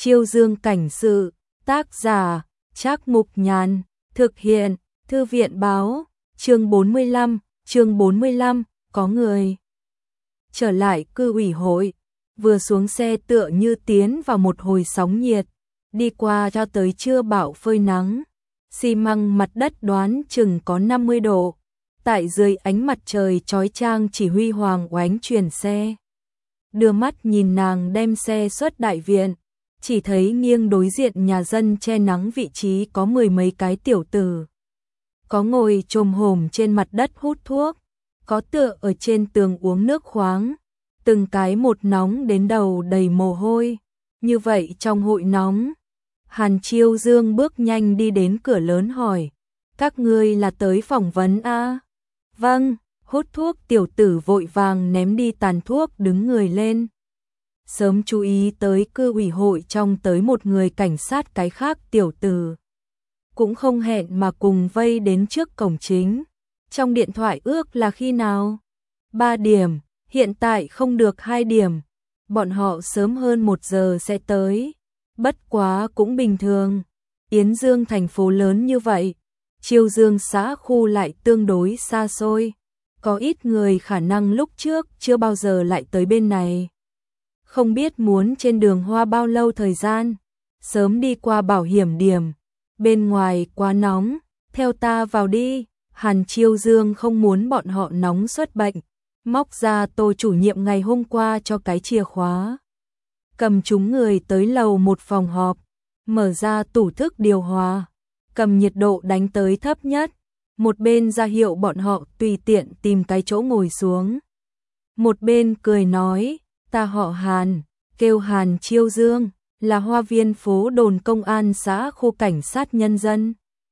Chiêu Dương cảnh sự, tác giả, Trác Mục Nhàn, thực hiện, Thư viện báo, chương 45, có người trở lại cư ủy hội, vừa xuống xe tựa như tiến vào một hồi sóng nhiệt, đi qua cho tới trưa bão phơi nắng, xi măng mặt đất đoán chừng có 50 độ, tại dưới ánh mặt trời chói chang chỉ huy hoàng oánh chuyển xe. Đưa mắt nhìn nàng đem xe xuất đại viện, chỉ thấy nghiêng đối diện nhà dân che nắng vị trí có mười mấy cái tiểu tử. Có ngồi chồm hổm trên mặt đất hút thuốc, có tựa ở trên tường uống nước khoáng, từng cái một nóng đến đầu đầy mồ hôi. Như vậy trong hội nóng, Hàn Chiêu Dương bước nhanh đi đến cửa lớn hỏi, các ngươi là tới phỏng vấn à? Vâng, hút thuốc tiểu tử vội vàng ném đi tàn thuốc đứng người lên. Sớm chú ý tới cư ủy hội trong tới một người cảnh sát cái khác tiểu tử. Cũng không hẹn mà cùng vây đến trước cổng chính. Trong điện thoại ước là khi nào? 3 điểm, hiện tại không được 2 điểm. Bọn họ sớm hơn 1 giờ sẽ tới. Bất quá cũng bình thường. Yến Dương thành phố lớn như vậy. Chiêu Dương xã khu lại tương đối xa xôi. Có ít người khả năng lúc trước chưa bao giờ lại tới bên này. Không biết muốn trên đường hoa bao lâu thời gian. Sớm đi qua bảo hiểm điểm. Bên ngoài quá nóng, theo ta vào đi. Hàn Chiêu Dương không muốn bọn họ nóng xuất bệnh. Móc ra Tô chủ nhiệm ngày hôm qua cho cái chìa khóa. Cầm chúng người tới lầu một phòng họp. Mở ra tủ thức điều hòa. Cầm nhiệt độ đánh tới thấp nhất. Một bên ra hiệu bọn họ tùy tiện tìm cái chỗ ngồi xuống. Một bên cười nói, ta họ Hàn, kêu Hàn Chiêu Dương, là hoa viên phố đồn công an xã khu cảnh sát nhân dân.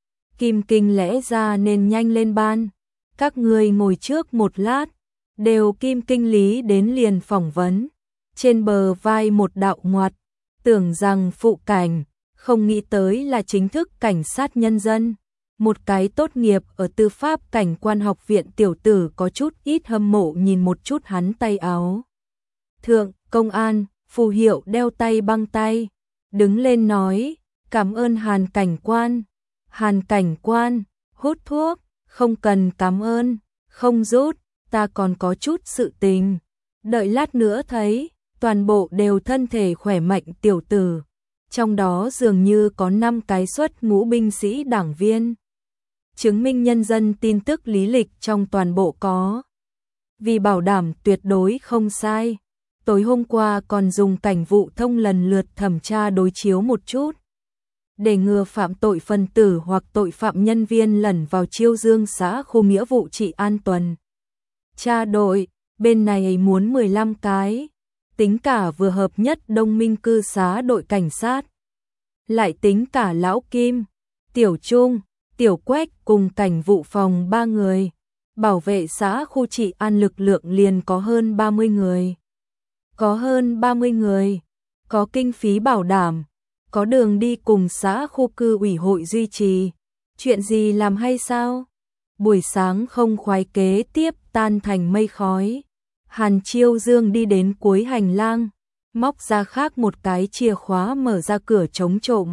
Kim Kinh lẽ ra nên nhanh lên ban. Các người ngồi trước một lát, đều Kim Kinh lý đến liền phỏng vấn. Trên bờ vai một đạo ngoặt, tưởng rằng phụ cảnh, không nghĩ tới là chính thức cảnh sát nhân dân. Một cái tốt nghiệp ở tư pháp cảnh quan học viện tiểu tử có chút ít hâm mộ nhìn một chút hắn tay áo. Thượng, công an, phù hiệu đeo tay băng tay. Đứng lên nói, cảm ơn Hàn cảnh quan. Hàn cảnh quan, hút thuốc, không cần cảm ơn, không rút, ta còn có chút sự tình. Đợi lát nữa thấy, toàn bộ đều thân thể khỏe mạnh tiểu tử. Trong đó dường như có 5 cái xuất ngũ binh sĩ đảng viên. Chứng minh nhân dân tin tức lý lịch trong toàn bộ có. Vì bảo đảm tuyệt đối không sai, tối hôm qua còn dùng cảnh vụ thông lần lượt thẩm tra đối chiếu một chút. Để ngừa phạm tội phân tử hoặc tội phạm nhân viên lẩn vào Chiêu Dương xã khu nghĩa vụ trị an tuần. Tra đội, bên này muốn 15 cái, tính cả vừa hợp nhất đông minh cư xá đội cảnh sát. Lại tính cả Lão Kim, Tiểu Trung, Tiểu Quách cùng cảnh vụ phòng 3 người. Bảo vệ xã khu trị an lực lượng liền có hơn 30 người. Có hơn 30 người, có kinh phí bảo đảm, có đường đi cùng xã khu cư ủy hội duy trì. Chuyện gì làm hay sao? Buổi sáng không khoái kế tiếp tan thành mây khói. Hàn Chiêu Dương đi đến cuối hành lang, móc ra khác một cái chìa khóa mở ra cửa chống trộm.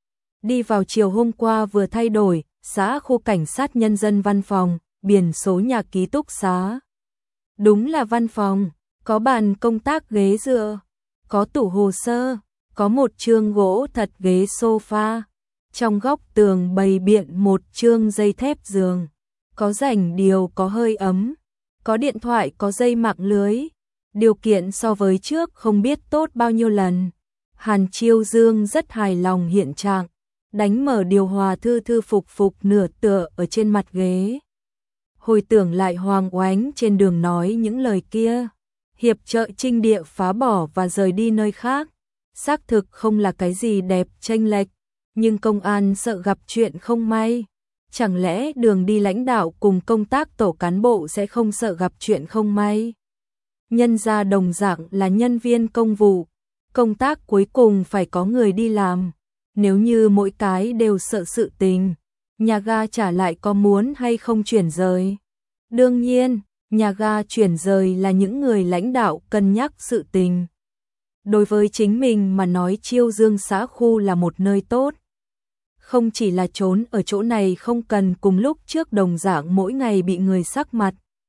Đi vào chiều hôm qua vừa thay đổi, xã khu cảnh sát nhân dân văn phòng, biển số nhà ký túc xá. Đúng là văn phòng, có bàn công tác ghế dựa, có tủ hồ sơ, có một chương gỗ thật ghế sofa. Trong góc tường bày biện một chương dây thép giường, có rảnh điều có hơi ấm, có điện thoại có dây mạng lưới. Điều kiện so với trước không biết tốt bao nhiêu lần. Hàn Chiêu Dương rất hài lòng hiện trạng, đánh mở điều hòa thư thư phục nửa tựa ở trên mặt ghế. Hồi tưởng lại Hoàng Oánh trên đường nói những lời kia, hiệp trợ trinh địa phá bỏ và rời đi nơi khác, xác thực không là cái gì đẹp chênh lệch, nhưng công an sợ gặp chuyện không may. Chẳng lẽ đường đi lãnh đạo cùng công tác tổ cán bộ sẽ không sợ gặp chuyện không may? Nhân ra đồng dạng là nhân viên công vụ, công tác cuối cùng phải có người đi làm. Nếu như mỗi cái đều sợ sự tình, nhà ga trả lại có muốn hay không chuyển rời? Đương nhiên, nhà ga chuyển rời là những người lãnh đạo cân nhắc sự tình. Đối với chính mình mà nói Chiêu Dương xã khu là một nơi tốt. Không chỉ là trốn ở chỗ này không cần cùng lúc trước đồng dạng mỗi ngày bị người sắc mặt.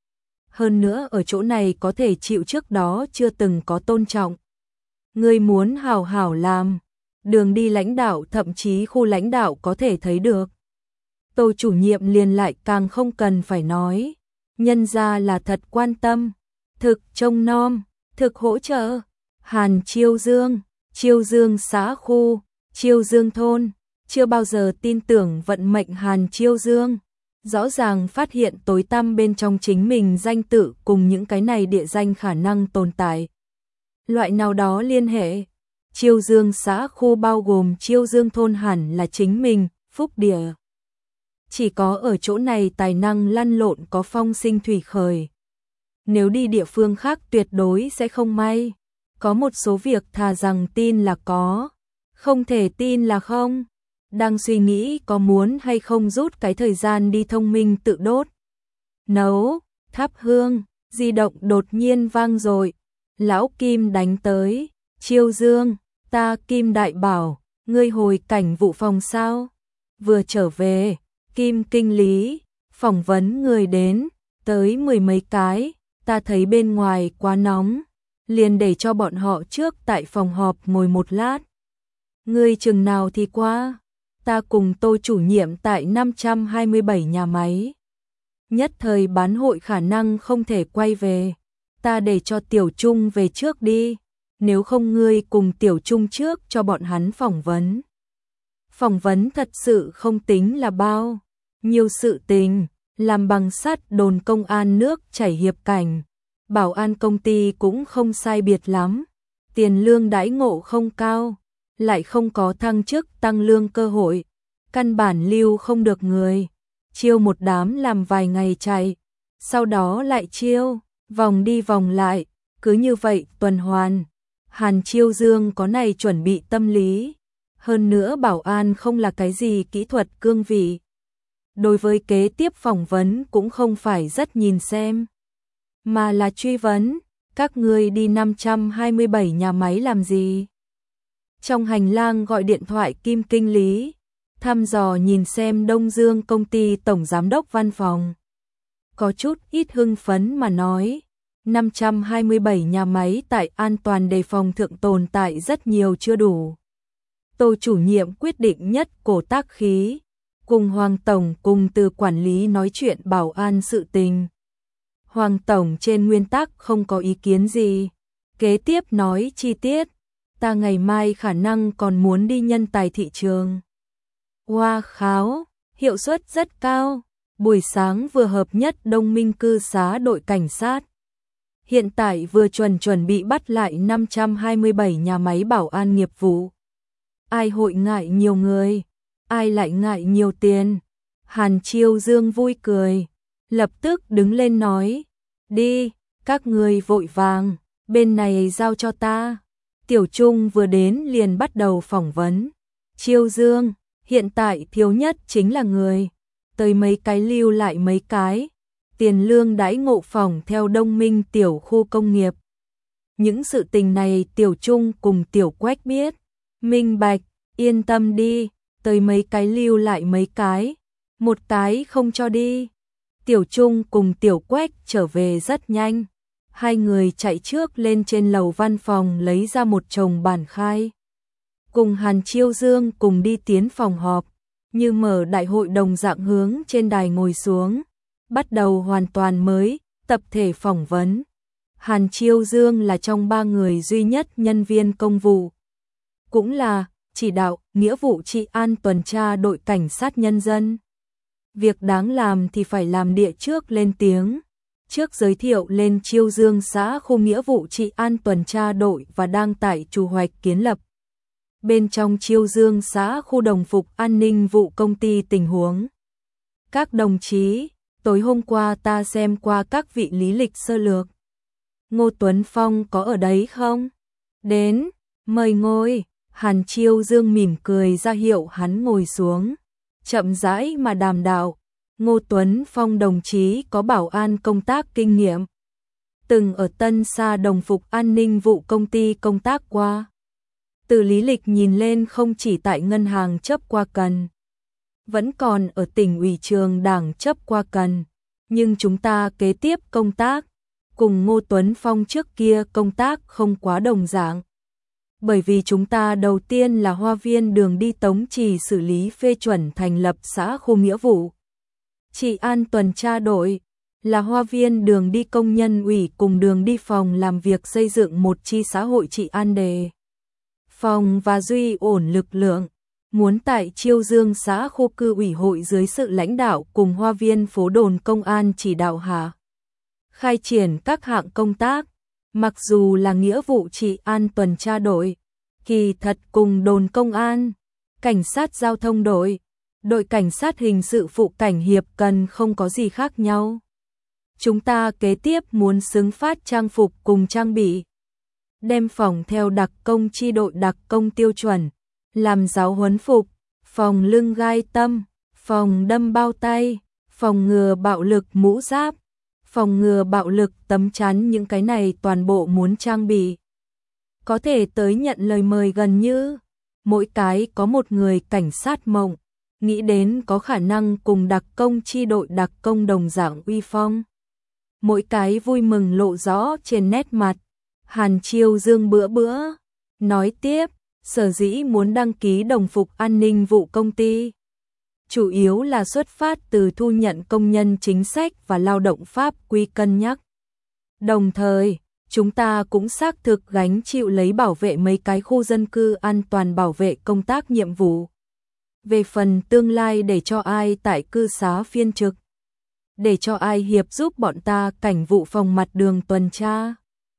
Hơn nữa ở chỗ này có thể chịu trước đó chưa từng có tôn trọng. Người muốn hào hảo làm, đường đi lãnh đạo thậm chí khu lãnh đạo có thể thấy được. Tô chủ nhiệm liền lại càng không cần phải nói. Nhân ra là thật quan tâm, thực trông nom, thực hỗ trợ. Hàn Chiêu Dương xã khu, Chiêu Dương thôn, chưa bao giờ tin tưởng vận mệnh Hàn Chiêu Dương. Rõ ràng phát hiện tối tăm bên trong chính mình danh tự cùng những cái này địa danh khả năng tồn tại. Loại nào đó liên hệ. Chiêu Dương xã khu bao gồm Chiêu Dương thôn hẳn là chính mình, phúc địa. Chỉ có ở chỗ này tài năng lăn lộn có phong sinh thủy khởi. Nếu đi địa phương khác tuyệt đối sẽ không may. Có một số việc thà rằng tin là có, không thể tin là không. Đang suy nghĩ có muốn hay không rút cái thời gian đi thông minh tự đốt. Nấu, thắp hương, di động đột nhiên vang rồi. Lão Kim đánh tới, Chiêu Dương, ta Kim đại bảo, ngươi hồi cảnh vụ phòng sao? Vừa trở về, Kim kinh lý, phỏng vấn người đến, tới 10 mấy cái, ta thấy bên ngoài quá nóng, liền để cho bọn họ trước tại phòng họp ngồi một lát. Ngươi chừng nào thì qua, ta cùng Tô chủ nhiệm tại 527 nhà máy. Nhất thời bán hội khả năng không thể quay về, ta để cho Tiểu Trung về trước đi, nếu không ngươi cùng Tiểu Trung trước cho bọn hắn phỏng vấn. Phỏng vấn thật sự không tính là bao nhiều sự tình, làm bằng sắt đồn công an nước chảy hiệp cảnh, bảo an công ty cũng không sai biệt lắm, tiền lương đãi ngộ không cao, lại không có thăng chức tăng lương cơ hội, căn bản lưu không được người, chiêu một đám làm vài ngày chạy, sau đó lại chiêu, vòng đi vòng lại, cứ như vậy tuần hoàn. Hàn Chiêu Dương có này chuẩn bị tâm lý, hơn nữa bảo an không là cái gì kỹ thuật cương vị. Đối với kế tiếp phỏng vấn cũng không phải rất nhìn xem, mà là truy vấn, các ngươi đi 527 nhà máy làm gì? Trong hành lang gọi điện thoại Kim kinh lý, thăm dò nhìn xem Đông Dương công ty tổng giám đốc văn phòng. Có chút ít hưng phấn mà nói, 527 nhà máy tại an toàn đề phòng thượng tồn tại rất nhiều chưa đủ. Tô chủ nhiệm quyết định nhất cổ tác khí, cùng Hoàng Tổng cùng từ quản lý nói chuyện bảo an sự tình. Hoàng Tổng trên nguyên tắc không có ý kiến gì, kế tiếp nói chi tiết, ta ngày mai khả năng còn muốn đi nhân tài thị trường. Hoa kháo, hiệu suất rất cao, buổi sáng vừa hợp nhất Đông Minh cư xá đội cảnh sát. Hiện tại vừa chuẩn bị bắt lại 527 nhà máy bảo an nghiệp vụ. Ai hội ngại nhiều người, ai lại ngại nhiều tiền. Hàn Chiêu Dương vui cười, lập tức đứng lên nói, đi, các người vội vàng, bên này giao cho ta. Tiểu Trung vừa đến liền bắt đầu phỏng vấn. Chiêu Dương, hiện tại thiếu nhất chính là người, tới mấy cái lưu lại mấy cái. Tiền lương đãi ngộ phòng theo Đông Minh tiểu khu công nghiệp. Những sự tình này Tiểu Trung cùng Tiểu Quách biết. Minh bạch, yên tâm đi, tới mấy cái lưu lại mấy cái, một cái không cho đi. Tiểu Trung cùng Tiểu Quách trở về rất nhanh. Hai người chạy trước lên trên lầu văn phòng lấy ra một chồng bản khai. Cùng Hàn Chiêu Dương cùng đi tiến phòng họp, như mở đại hội đồng dạng hướng trên đài ngồi xuống. Bắt đầu hoàn toàn mới, tập thể phỏng vấn. Hàn Chiêu Dương là trong ba người duy nhất nhân viên công vụ. Cũng là chỉ đạo, nghĩa vụ trị an tuần tra đội cảnh sát nhân dân. Việc đáng làm thì phải làm địa trước lên tiếng. Trước giới thiệu lên Chiêu Dương xã khu nghĩa vụ trị an tuần tra đội và đang tại chủ hoạch kiến lập. Bên trong Chiêu Dương xã khu đồng phục an ninh vụ công ty tình huống. Các đồng chí, tối hôm qua ta xem qua các vị lý lịch sơ lược. Ngô Tuấn Phong có ở đấy không? Đến, mời ngồi. Hàn Chiêu Dương mỉm cười ra hiệu hắn ngồi xuống. Chậm rãi mà đàm đạo. Ngô Tuấn Phong đồng chí có bảo an công tác kinh nghiệm. từng ở Tân Sa đồng phục an ninh vụ công ty công tác qua. Từ lý lịch nhìn lên không chỉ tại ngân hàng chấp qua cần, vẫn còn ở tỉnh ủy trường đảng chấp qua cần, nhưng chúng ta kế tiếp công tác cùng Ngô Tuấn Phong trước kia công tác không quá đồng dạng. Bởi vì chúng ta đầu tiên là Hoa Viên đường đi Tống Trì xử lý phê chuẩn thành lập xã khu nghĩa vụ trị an tuần tra đội, là Hoa Viên đường đi công nhân ủy cùng đường đi phòng làm việc xây dựng một chi xã hội trị an đề phòng và duy ổn lực lượng, muốn tại Chiêu Dương xã khu cư ủy hội dưới sự lãnh đạo cùng Hoa Viên phố đồn công an chỉ đạo hạ khai triển các hạng công tác. Mặc dù là nghĩa vụ trị an tuần tra đội, kỳ thật cùng đồn công an, cảnh sát giao thông đội, đội cảnh sát hình sự phụ cảnh hiệp cần không có gì khác nhau. Chúng ta kế tiếp muốn xứng phát trang phục cùng trang bị, đem phòng theo đặc công chi đội đặc công tiêu chuẩn, làm giáo huấn phục, phòng lưng gai tâm, phòng đâm bao tay, phòng ngừa bạo lực mũ giáp, phòng ngừa bạo lực tấm chắn, những cái này toàn bộ muốn trang bị. Có thể tới nhận lời mời gần như mỗi cái có một người cảnh sát mộng, nghĩ đến có khả năng cùng đặc công chi đội đặc công đồng dạng uy phong. Mỗi cái vui mừng lộ rõ trên nét mặt. Hàn Chiêu Dương bữa nói tiếp, sở dĩ muốn đăng ký đồng phục an ninh vụ công ty, chủ yếu là xuất phát từ thu nhận công nhân chính sách và lao động pháp quy cân nhắc. Đồng thời, chúng ta cũng xác thực gánh chịu lấy bảo vệ mấy cái khu dân cư an toàn, bảo vệ công tác nhiệm vụ. Về phần tương lai để cho ai tại cư xá phiên trực, để cho ai hiệp giúp bọn ta cảnh vụ phòng mặt đường tuần tra.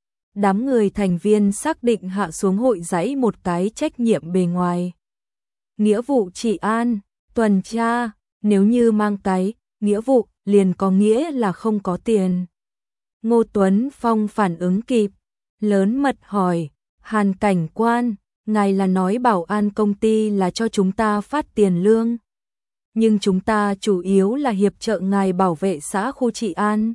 Đám người thành viên xác định hạ xuống hội dãy một cái trách nhiệm bề ngoài. Nghĩa vụ trị an, tuần tra, nếu như mang cái nghĩa vụ liền có nghĩa là không có tiền. Ngô Tuấn Phong phản ứng kịp, lớn mật hỏi, Hàn cảnh quan, ngài là nói bảo an công ty là cho chúng ta phát tiền lương. Nhưng chúng ta chủ yếu là hiệp trợ ngài bảo vệ xã khu trị an.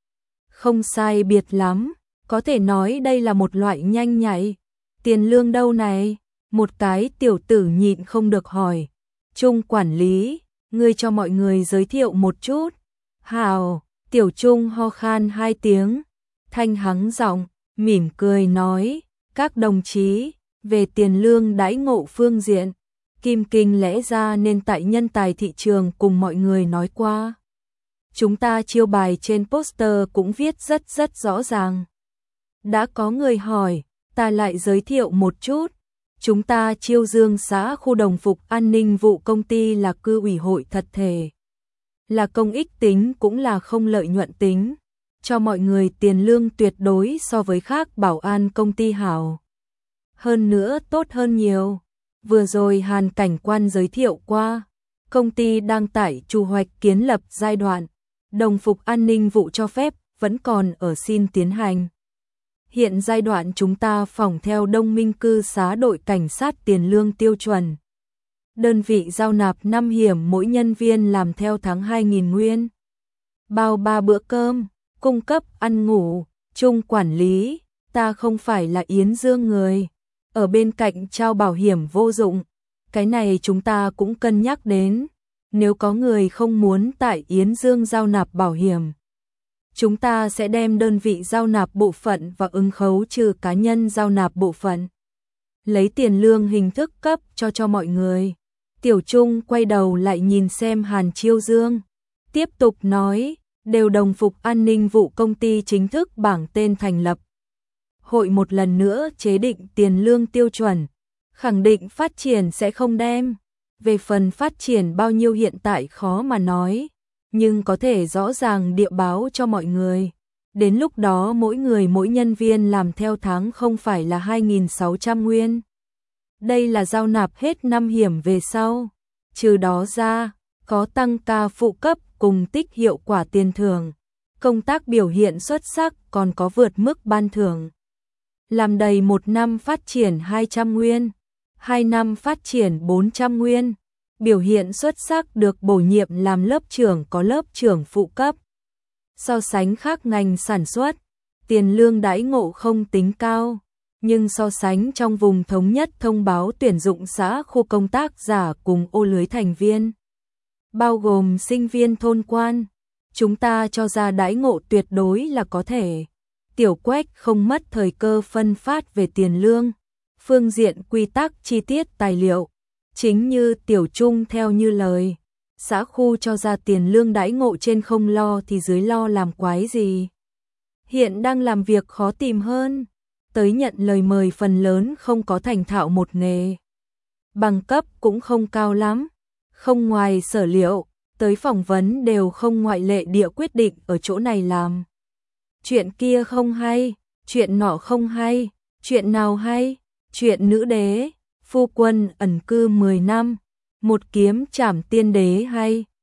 Không sai biệt lắm, có thể nói đây là một loại nhanh nhạy. Tiền lương đâu này? Một cái tiểu tử nhịn không được hỏi. Trung quản lý, ngươi cho mọi người giới thiệu một chút. Hào, tiểu Trung ho khan 2 tiếng. Thanh hắng giọng, mỉm cười nói, các đồng chí, về tiền lương đãi ngộ phương diện, Kim Kinh lẽ ra nên tại nhân tài thị trường cùng mọi người nói qua. Chúng ta chiêu bài trên poster cũng viết rất rõ ràng. Đã có người hỏi, ta lại giới thiệu một chút. Chúng ta Chiêu Dương xã khu đồng phục an ninh vụ công ty là cư ủy hội thật thể. Là công ích tính cũng là không lợi nhuận tính. Cho mọi người tiền lương tuyệt đối so với khác bảo an công ty hảo. Hơn nữa tốt hơn nhiều. Vừa rồi Hàn cảnh quan giới thiệu qua. Công ty đang tại chu hoạch kiến lập giai đoạn. Đồng phục an ninh vụ cho phép vẫn còn ở xin tiến hành. Hiện giai đoạn chúng ta phỏng theo Đông Minh cư xá đội cảnh sát tiền lương tiêu chuẩn. Đơn vị giao nạp 5 hiểm mỗi nhân viên làm theo tháng 2.000 nguyên. Bao 3 bữa cơm, cung cấp ăn ngủ. Trung quản lý, ta không phải là Yến Dương người. Ở bên cạnh trao bảo hiểm vô dụng. Cái này chúng ta cũng cân nhắc đến. Nếu có người không muốn tại Yến Dương giao nạp bảo hiểm, chúng ta sẽ đem đơn vị giao nạp bộ phận và ứng khấu trừ cá nhân giao nạp bộ phận. Lấy tiền lương hình thức cấp cho mọi người. Tiểu Trung quay đầu lại nhìn xem Hàn Chiêu Dương. Tiếp tục nói, đều đồng phục an ninh vụ công ty chính thức bảng tên thành lập. Hội một lần nữa chế định tiền lương tiêu chuẩn. Khẳng định phát triển sẽ không đem. Về phần phát triển bao nhiêu hiện tại khó mà nói. Nhưng có thể rõ ràng địa báo cho mọi người. Đến lúc đó mỗi người mỗi nhân viên làm theo tháng không phải là 2.600 nguyên. Đây là giao nạp hết 5 hiểm về sau. Trừ đó ra, có tăng ca phụ cấp cùng tích hiệu quả tiền thưởng. Công tác biểu hiện xuất sắc còn có vượt mức ban thưởng. Làm đầy 1 năm phát triển 200 nguyên. 2 năm phát triển 400 nguyên. Biểu hiện xuất sắc được bổ nhiệm làm lớp trưởng có lớp trưởng phụ cấp. So sánh khác ngành sản xuất, tiền lương đãi ngộ không tính cao, nhưng so sánh trong vùng thống nhất thông báo tuyển dụng xã khu công tác giả cùng ô lưới thành viên, bao gồm sinh viên thôn quan, chúng ta cho ra đãi ngộ tuyệt đối là có thể. Tiểu Quách không mất thời cơ phân phát về tiền lương, phương diện quy tắc chi tiết tài liệu, chính như Tiểu Trung theo như lời. Xã khu cho ra tiền lương đãi ngộ trên không lo thì dưới lo làm quái gì. Hiện đang làm việc khó tìm hơn, tới nhận lời mời phần lớn không có thành thạo một nghề. Bằng cấp cũng không cao lắm, không ngoài sở liệu, tới phỏng vấn đều không ngoại lệ địa quyết định ở chỗ này làm. Chuyện kia không hay, chuyện nọ không hay, chuyện nào hay, chuyện nữ đế, phu quân ẩn cư 10 năm, một kiếm trảm tiên đế hay.